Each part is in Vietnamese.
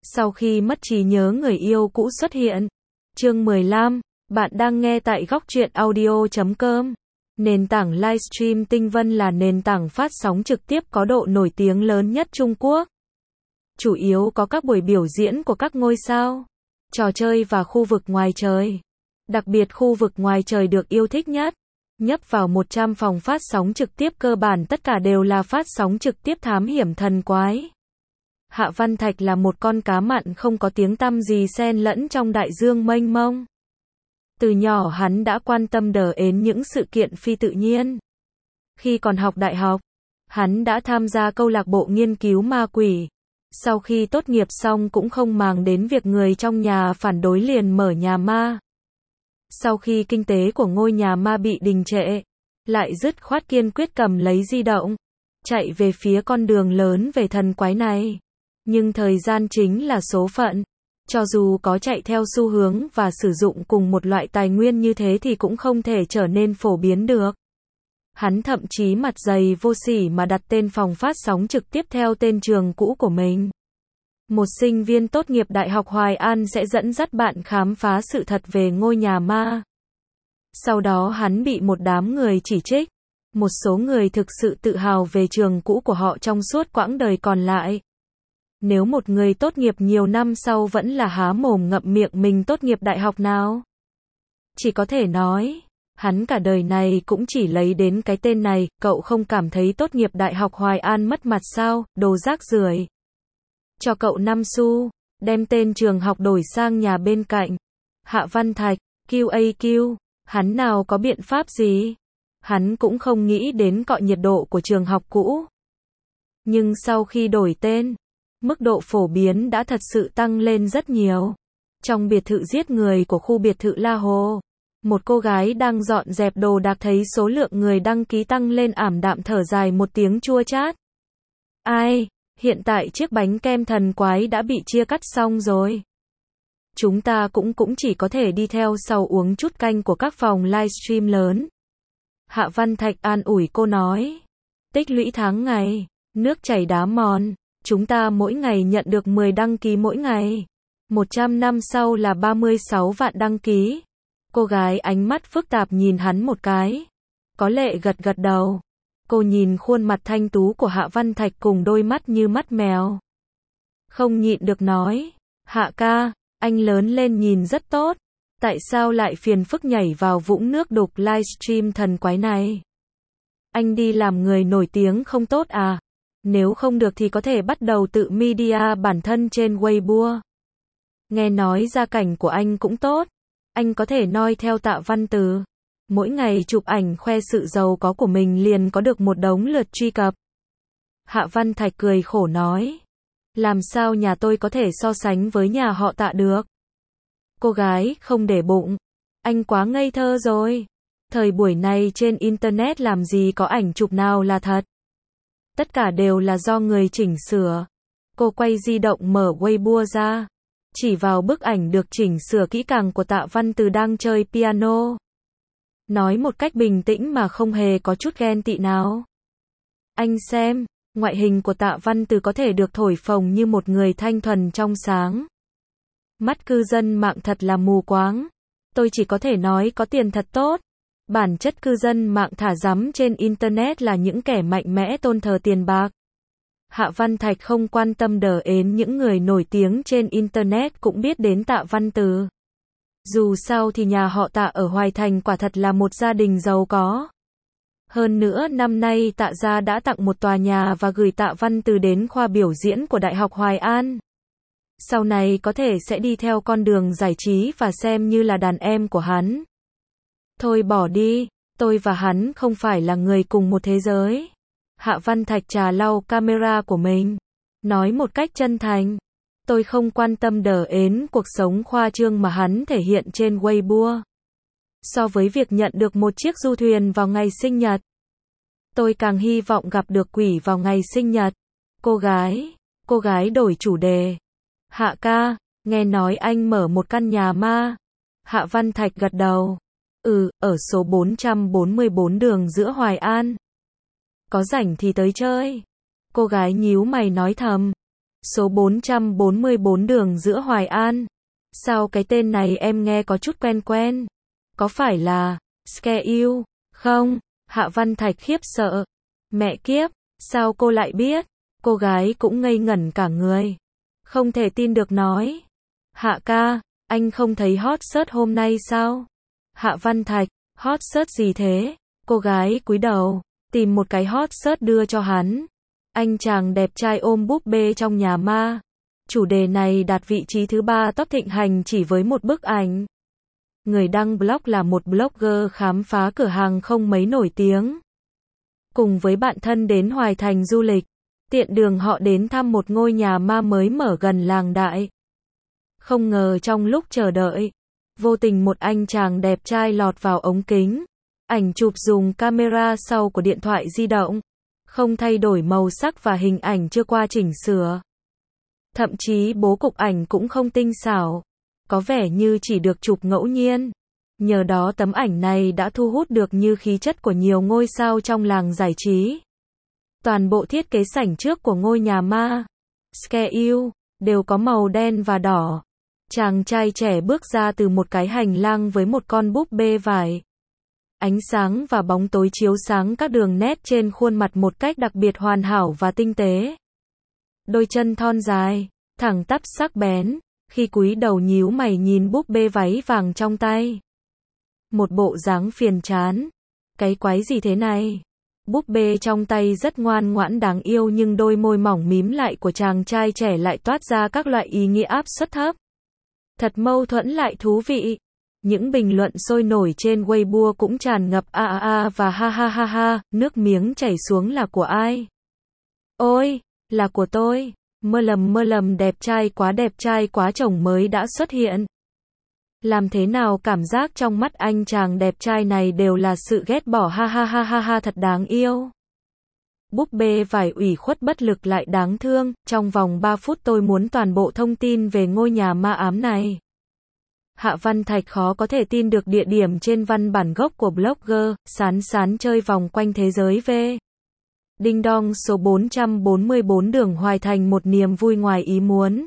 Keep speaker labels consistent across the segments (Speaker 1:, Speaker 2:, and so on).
Speaker 1: Sau khi mất trí nhớ người yêu cũ xuất hiện. Chương 15, bạn đang nghe tại góc truyện audio.com. Nền tảng livestream Tinh Vân là nền tảng phát sóng trực tiếp có độ nổi tiếng lớn nhất Trung Quốc. Chủ yếu có các buổi biểu diễn của các ngôi sao, trò chơi và khu vực ngoài trời. Đặc biệt khu vực ngoài trời được yêu thích nhất. Nhấp vào 100 phòng phát sóng trực tiếp cơ bản tất cả đều là phát sóng trực tiếp thám hiểm thần quái. Hạ Văn Thạch là một con cá mặn không có tiếng tăm gì xen lẫn trong đại dương mênh mông. Từ nhỏ hắn đã quan tâm đến những sự kiện phi tự nhiên. Khi còn học đại học, hắn đã tham gia câu lạc bộ nghiên cứu ma quỷ. Sau khi tốt nghiệp xong cũng không màng đến việc người trong nhà phản đối liền mở nhà ma. Sau khi kinh tế của ngôi nhà ma bị đình trệ, lại dứt khoát kiên quyết cầm lấy di động, chạy về phía con đường lớn về thần quái này. Nhưng thời gian chính là số phận. Cho dù có chạy theo xu hướng và sử dụng cùng một loại tài nguyên như thế thì cũng không thể trở nên phổ biến được. Hắn thậm chí mặt dày vô sỉ mà đặt tên phòng phát sóng trực tiếp theo tên trường cũ của mình. Một sinh viên tốt nghiệp Đại học Hoài An sẽ dẫn dắt bạn khám phá sự thật về ngôi nhà ma. Sau đó hắn bị một đám người chỉ trích. Một số người thực sự tự hào về trường cũ của họ trong suốt quãng đời còn lại. Nếu một người tốt nghiệp nhiều năm sau vẫn là há mồm ngậm miệng mình tốt nghiệp đại học nào, chỉ có thể nói, hắn cả đời này cũng chỉ lấy đến cái tên này. Cậu không cảm thấy tốt nghiệp Đại học Hoài An mất mặt sao, đồ rác rưởi. Cho cậu 5 xu, đem tên trường học đổi sang nhà bên cạnh. Hạ Văn Thạch, QAQ, hắn nào có biện pháp gì? Hắn cũng không nghĩ đến cọ nhiệt độ của trường học cũ. Nhưng sau khi đổi tên, mức độ phổ biến đã thật sự tăng lên rất nhiều. Trong biệt thự giết người của khu biệt thự La Hồ, một cô gái đang dọn dẹp đồ đạc thấy số lượng người đăng ký tăng lên ảm đạm thở dài một tiếng chua chát. Ai, hiện tại chiếc bánh kem thần quái đã bị chia cắt xong rồi. Chúng ta cũng chỉ có thể đi theo sau uống chút canh của các phòng livestream lớn. Hạ Văn Thạch an ủi cô nói. Tích lũy tháng ngày, nước chảy đá mòn. Chúng ta mỗi ngày nhận được 10 đăng ký mỗi ngày. 100 năm sau là 36 vạn đăng ký. Cô gái ánh mắt phức tạp nhìn hắn một cái. Có lệ gật gật đầu. Cô nhìn khuôn mặt thanh tú của Hạ Văn Thạch cùng đôi mắt như mắt mèo. Không nhịn được nói. Hạ ca, anh lớn lên nhìn rất tốt. Tại sao lại phiền phức nhảy vào vũng nước đục livestream thần quái này? Anh đi làm người nổi tiếng không tốt à? Nếu không được thì có thể bắt đầu tự media bản thân trên Weibo. Nghe nói gia cảnh của anh cũng tốt. Anh có thể noi theo Tạ Văn Từ. Mỗi ngày chụp ảnh khoe sự giàu có của mình liền có được một đống lượt truy cập. Hạ Văn Thạch cười khổ nói. Làm sao nhà tôi có thể so sánh với nhà họ Tạ được? Cô gái không để bụng. Anh quá ngây thơ rồi. Thời buổi này trên Internet làm gì có ảnh chụp nào là thật. Tất cả đều là do người chỉnh sửa. Cô quay di động mở Weibo ra. Chỉ vào bức ảnh được chỉnh sửa kỹ càng của Tạ Văn Từ đang chơi piano. Nói một cách bình tĩnh mà không hề có chút ghen tị nào. Anh xem, ngoại hình của Tạ Văn Từ có thể được thổi phồng như một người thanh thuần trong sáng. Mắt cư dân mạng thật là mù quáng. Tôi chỉ có thể nói có tiền thật tốt. Bản chất cư dân mạng thả rắm trên Internet là những kẻ mạnh mẽ tôn thờ tiền bạc. Hạ Văn Thạch không quan tâm đến những người nổi tiếng trên Internet cũng biết đến Tạ Văn Từ. Dù sao thì nhà họ Tạ ở Hoài Thành quả thật là một gia đình giàu có. Hơn nữa năm nay Tạ gia đã tặng một tòa nhà và gửi Tạ Văn Từ đến khoa biểu diễn của Đại học Hoài An. Sau này có thể sẽ đi theo con đường giải trí và xem như là đàn em của hắn. Thôi bỏ đi, tôi và hắn không phải là người cùng một thế giới. Hạ Văn Thạch trà lau camera của mình. Nói một cách chân thành. Tôi không quan tâm đến cuộc sống khoa trương mà hắn thể hiện trên Weibo. So với việc nhận được một chiếc du thuyền vào ngày sinh nhật, tôi càng hy vọng gặp được quỷ vào ngày sinh nhật. Cô gái đổi chủ đề. Hạ ca, nghe nói anh mở một căn nhà ma. Hạ Văn Thạch gật đầu. Ở số 444 đường giữa Hoài An. Có rảnh thì tới chơi. Cô gái nhíu mày nói thầm. số 444 đường giữa Hoài An. Sao cái tên này em nghe có chút quen quen? Có phải là Scare You không? Hạ Văn Thạch khiếp sợ. Mẹ kiếp, sao cô lại biết? Cô gái cũng ngây ngẩn cả người. Không thể tin được nói. Hạ ca, anh không thấy hot search hôm nay sao? Hạ Văn Thạch, hot search gì thế? Cô gái cúi đầu, tìm một cái hot search đưa cho hắn. Anh chàng đẹp trai ôm búp bê trong nhà ma. Chủ đề này đạt vị trí thứ 3 top thịnh hành chỉ với một bức ảnh. Người đăng blog là một blogger khám phá cửa hàng không mấy nổi tiếng. Cùng với bạn thân đến Hoài Thành du lịch, tiện đường họ đến thăm một ngôi nhà ma mới mở gần làng đại. Không ngờ trong lúc chờ đợi, vô tình một anh chàng đẹp trai lọt vào ống kính. Ảnh chụp dùng camera sau của điện thoại di động, không thay đổi màu sắc và hình ảnh chưa qua chỉnh sửa. Thậm chí bố cục ảnh cũng không tinh xảo, có vẻ như chỉ được chụp ngẫu nhiên. Nhờ đó tấm ảnh này đã thu hút được như khí chất của nhiều ngôi sao trong làng giải trí. Toàn bộ thiết kế sảnh trước của ngôi nhà ma Scare You đều có màu đen và đỏ. Chàng trai trẻ bước ra từ một cái hành lang với một con búp bê vải. Ánh sáng và bóng tối chiếu sáng các đường nét trên khuôn mặt một cách đặc biệt hoàn hảo và tinh tế. Đôi chân thon dài, thẳng tắp sắc bén, khi cúi đầu nhíu mày nhìn búp bê váy vàng trong tay. Một bộ dáng phiền chán. Cái quái gì thế này? Búp bê trong tay rất ngoan ngoãn đáng yêu nhưng đôi môi mỏng mím lại của chàng trai trẻ lại toát ra các loại ý nghĩa áp suất thấp. Thật mâu thuẫn lại thú vị. Những bình luận sôi nổi trên Weibo cũng tràn ngập và ha ha ha ha, nước miếng chảy xuống là của ai? Ôi, là của tôi. Mơ lầm đẹp trai quá chồng mới đã xuất hiện. Làm thế nào cảm giác trong mắt anh chàng đẹp trai này đều là sự ghét bỏ ha ha ha ha ha thật đáng yêu. Búp bê vải ủy khuất bất lực lại đáng thương, trong vòng 3 phút tôi muốn toàn bộ thông tin về ngôi nhà ma ám này. Hạ Văn Thạch khó có thể tin được địa điểm trên văn bản gốc của blogger, sán chơi vòng quanh thế giới v. Đinh đong số 444 đường Hoài Thành một niềm vui ngoài ý muốn.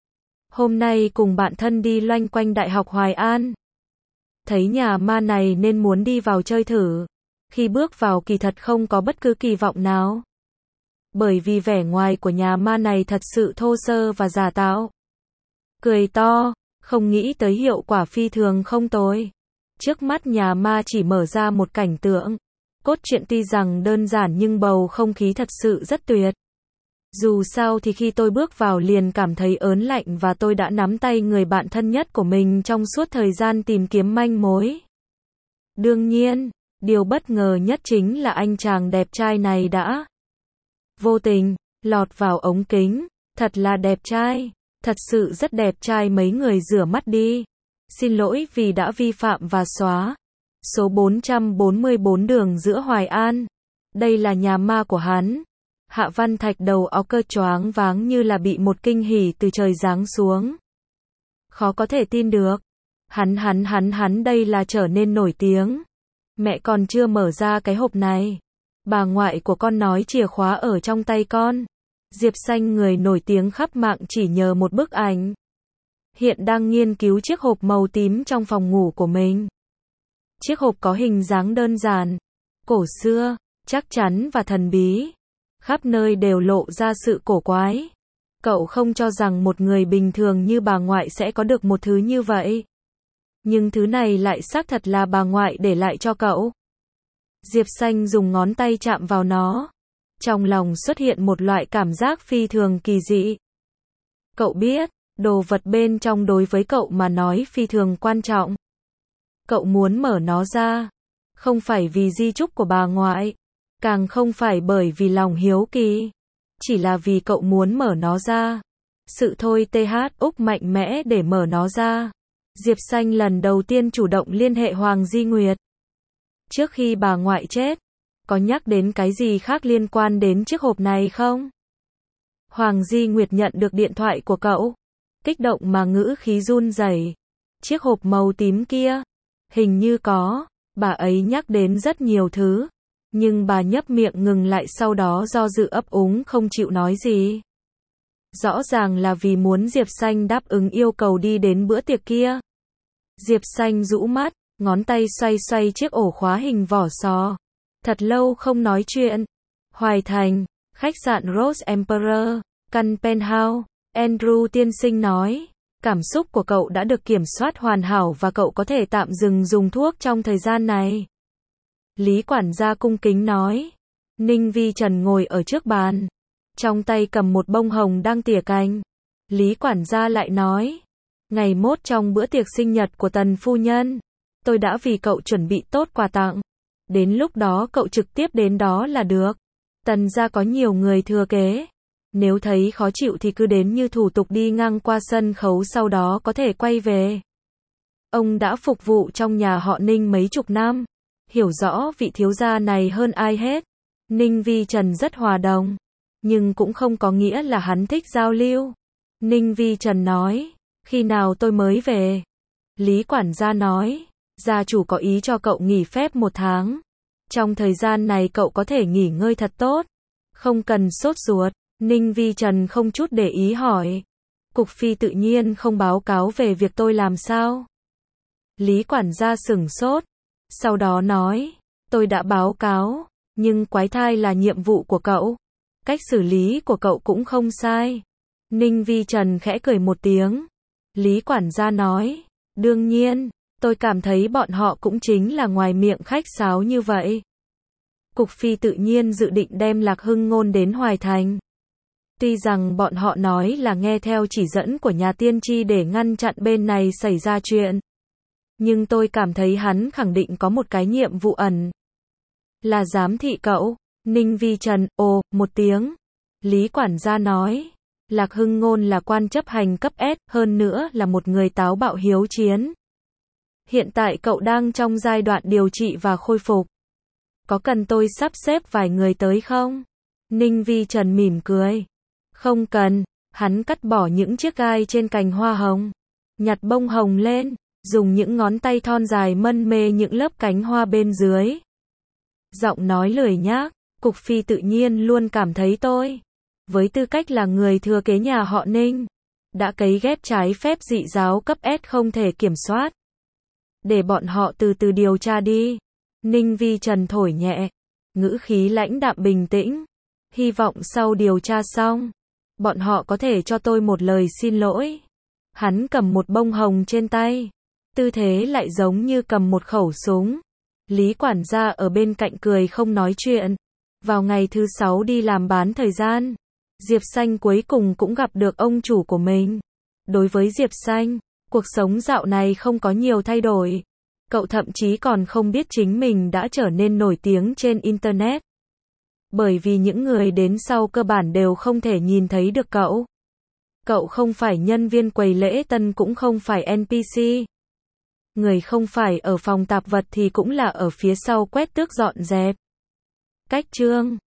Speaker 1: Hôm nay cùng bạn thân đi loanh quanh Đại học Hoài An. Thấy nhà ma này nên muốn đi vào chơi thử. Khi bước vào kỳ thật không có bất cứ kỳ vọng nào. Bởi vì vẻ ngoài của nhà ma này thật sự thô sơ và giả tạo. Cười to, không nghĩ tới hiệu quả phi thường không tồi. Trước mắt nhà ma chỉ mở ra một cảnh tượng. Cốt truyện tuy rằng đơn giản nhưng bầu không khí thật sự rất tuyệt. Dù sao thì khi tôi bước vào liền cảm thấy ớn lạnh và tôi đã nắm tay người bạn thân nhất của mình trong suốt thời gian tìm kiếm manh mối. Đương nhiên, điều bất ngờ nhất chính là anh chàng đẹp trai này đã vô tình lọt vào ống kính. Thật là đẹp trai, thật sự rất đẹp trai, mấy người rửa mắt đi. Xin lỗi vì đã vi phạm và xóa. Số 444 đường giữa Hoài An. Đây là nhà ma của hắn. Hạ Văn Thạch đầu óc cơ choáng váng như là bị một kinh hỉ từ trời giáng xuống. Khó có thể tin được. Hắn đây là trở nên nổi tiếng. Mẹ còn chưa mở ra cái hộp này. Bà ngoại của con nói chìa khóa ở trong tay con. Diệp Xanh người nổi tiếng khắp mạng chỉ nhờ một bức ảnh. Hiện đang nghiên cứu chiếc hộp màu tím trong phòng ngủ của mình. Chiếc hộp có hình dáng đơn giản, cổ xưa, chắc chắn và thần bí. Khắp nơi đều lộ ra sự cổ quái. Cậu không cho rằng một người bình thường như bà ngoại sẽ có được một thứ như vậy. Nhưng thứ này lại xác thật là bà ngoại để lại cho cậu. Diệp Xanh dùng ngón tay chạm vào nó. Trong lòng xuất hiện một loại cảm giác phi thường kỳ dị. Cậu biết, đồ vật bên trong đối với cậu mà nói phi thường quan trọng. Cậu muốn mở nó ra. Không phải vì di chúc của bà ngoại. Càng không phải bởi vì lòng hiếu kỳ. Chỉ là vì cậu muốn mở nó ra. Sự thôi Úc mạnh mẽ để mở nó ra. Diệp Xanh lần đầu tiên chủ động liên hệ Hoàng Di Nguyệt. Trước khi bà ngoại chết, có nhắc đến cái gì khác liên quan đến chiếc hộp này không? Hoàng Di Nguyệt nhận được điện thoại của cậu. Kích động mà ngữ khí run rẩy. Chiếc hộp màu tím kia. Hình như có. Bà ấy nhắc đến rất nhiều thứ. Nhưng bà nhấp miệng ngừng lại sau đó do dự ấp úng không chịu nói gì. Rõ ràng là vì muốn Diệp Xanh đáp ứng yêu cầu đi đến bữa tiệc kia. Diệp Xanh rũ mắt, ngón tay xoay xoay chiếc ổ khóa hình vỏ sò. Thật lâu không nói chuyện. Hoài Thành, khách sạn Rose Emperor, căn penthouse. Andrew tiên sinh nói, cảm xúc của cậu đã được kiểm soát hoàn hảo và cậu có thể tạm dừng dùng thuốc trong thời gian này. Lý quản gia cung kính nói. Ninh Vi Trần ngồi ở trước bàn, trong tay cầm một bông hồng đang tỉa cành. Lý quản gia lại nói, ngày mốt trong bữa tiệc sinh nhật của Tần phu nhân, tôi đã vì cậu chuẩn bị tốt quà tặng. Đến lúc đó cậu trực tiếp đến đó là được. Tần gia có nhiều người thừa kế. Nếu thấy khó chịu thì cứ đến như thủ tục đi ngang qua sân khấu sau đó có thể quay về. Ông đã phục vụ trong nhà họ Ninh mấy chục năm, hiểu rõ vị thiếu gia này hơn ai hết. Ninh Vi Trần rất hòa đồng, nhưng cũng không có nghĩa là hắn thích giao lưu. Ninh Vi Trần nói, khi nào tôi mới về? Lý quản gia nói, gia chủ có ý cho cậu nghỉ phép 1 tháng. Trong thời gian này cậu có thể nghỉ ngơi thật tốt, không cần sốt ruột. Ninh Vi Trần không chút để ý hỏi, Cục Phi tự nhiên không báo cáo về việc tôi làm sao? Lý quản gia sửng sốt, sau đó nói, tôi đã báo cáo, nhưng quái thai là nhiệm vụ của cậu. Cách xử lý của cậu cũng không sai. Ninh Vi Trần khẽ cười một tiếng. Lý quản gia nói, đương nhiên, tôi cảm thấy bọn họ cũng chính là ngoài miệng khách sáo như vậy. Cục Phi tự nhiên dự định đem Lạc Hưng Ngôn đến Hoài Thành. Tuy rằng bọn họ nói là nghe theo chỉ dẫn của nhà tiên tri để ngăn chặn bên này xảy ra chuyện. Nhưng tôi cảm thấy hắn khẳng định có một cái nhiệm vụ ẩn. Là giám thị cậu. Ninh Vi Trần, ồ, một tiếng. Lý quản gia nói, Lạc Hưng Ngôn là quan chấp hành cấp S, hơn nữa là một người táo bạo hiếu chiến. Hiện tại cậu đang trong giai đoạn điều trị và khôi phục. Có cần tôi sắp xếp vài người tới không? Ninh Vi Trần mỉm cười. Không cần. Hắn cắt bỏ những chiếc gai trên cành hoa hồng, nhặt bông hồng lên, dùng những ngón tay thon dài mân mê những lớp cánh hoa bên dưới. Giọng nói lười nhác, Cục Phi tự nhiên luôn cảm thấy tôi, với tư cách là người thừa kế nhà họ Ninh, đã cấy ghép trái phép dị giáo cấp S không thể kiểm soát. Để bọn họ từ từ điều tra đi. Ninh Vi Trần thổi nhẹ, ngữ khí lãnh đạm bình tĩnh. Hy vọng sau điều tra xong, bọn họ có thể cho tôi một lời xin lỗi. Hắn cầm một bông hồng trên tay, tư thế lại giống như cầm một khẩu súng. Lý quản gia ở bên cạnh cười không nói chuyện. Vào ngày thứ 6 đi làm bán thời gian, Diệp Xanh cuối cùng cũng gặp được ông chủ của mình. Đối với Diệp Xanh, cuộc sống dạo này không có nhiều thay đổi. Cậu thậm chí còn không biết chính mình đã trở nên nổi tiếng trên Internet. Bởi vì những người đến sau cơ bản đều không thể nhìn thấy được cậu. Cậu không phải nhân viên quầy lễ tân cũng không phải NPC. Người không phải ở phòng tạp vật thì cũng là ở phía sau quét tước dọn dẹp. Cách chương